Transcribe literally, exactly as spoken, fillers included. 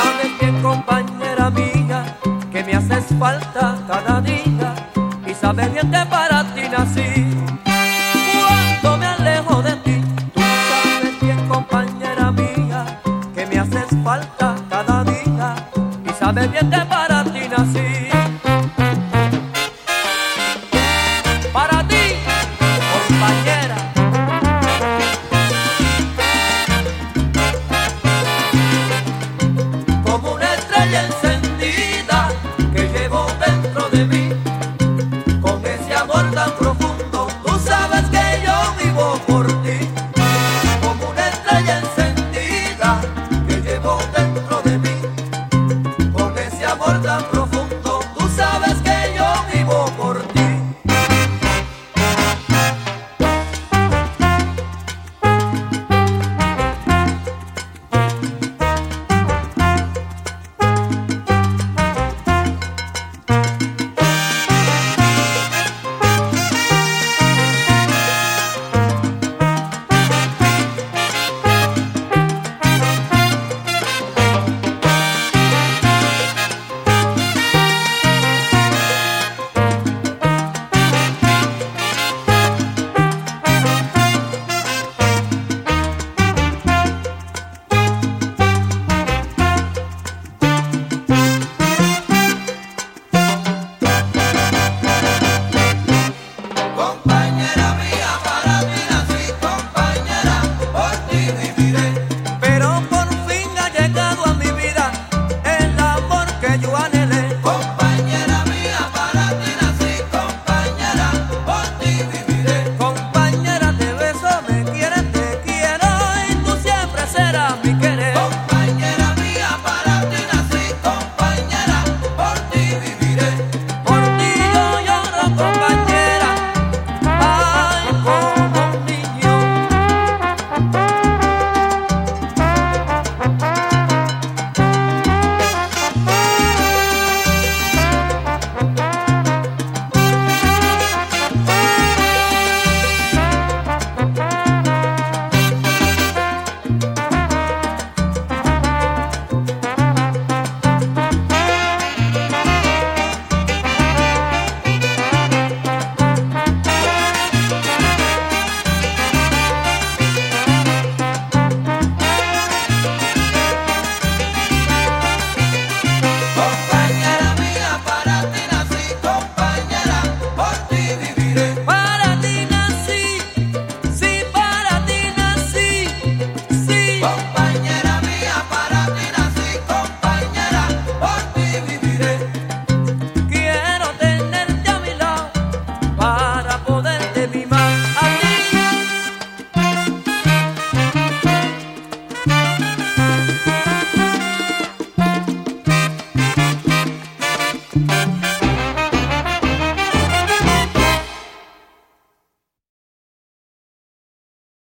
Sabes bien, compañera mía, que me haces falta cada día y sabes bien que para ti nací. Cuando me alejo de ti, tú sabes bien, compañera mía, que me haces falta cada día y sabes bien que para ti nací. Para ti, compañera. Como una estrella en